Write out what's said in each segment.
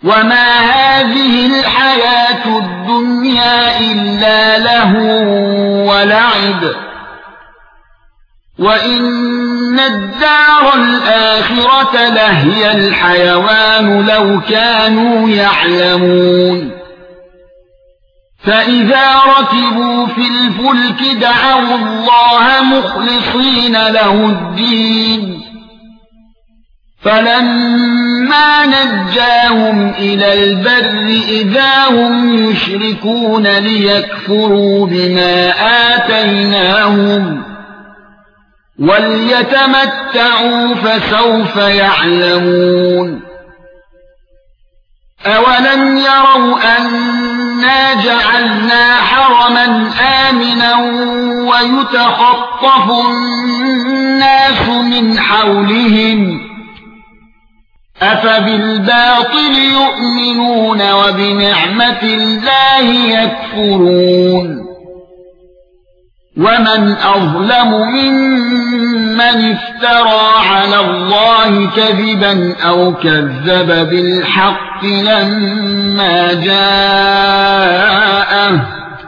وما هذه الحياة الدنيا إلا لهو ولعب وإن الدار الآخرة لهي الحيوان لو كانوا يعلمون فإذا ركبوا في الفلك دعوا الله مخلصين له الدين فلما نجاهم إلى البر إذا هم يشركون ليكفروا بما آتيناهم وليتمتعوا فسوف يعلمون أولم يروا أنا جعلنا حرما آمنا ويتخطف الناس من حولهم أفبالباطل يؤمنون وبنعمة الله يكفرون ومن أظلم ممن افترى على الله كذبا أو كذب بالحق لما جاءه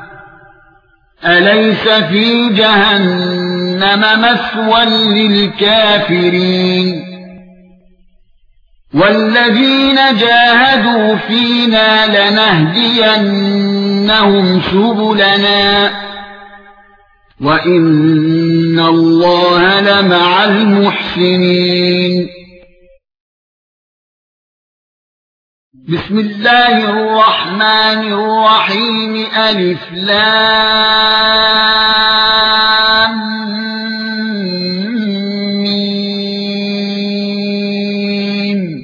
أليس في جهنم مثوى للكافرين والذين جاهدوا فينا لنهدينهم سبلنا وإن الله لمع المحسنين بسم الله الرحمن الرحيم ألف لام ميم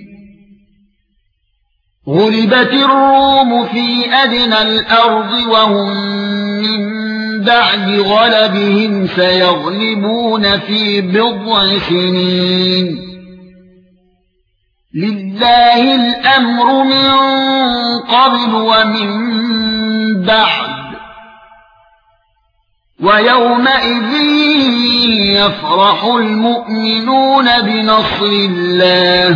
غلبت الروم في أدنى الأرض وهم من بعد غلبهم سيغلبون في بضع سنين لله الأمر من قبل ومن بعد ويومئذ يفرح المؤمنون بنصر الله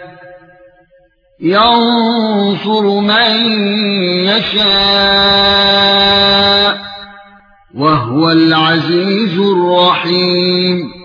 ينصر من يشاء وهو العزيز الرحيم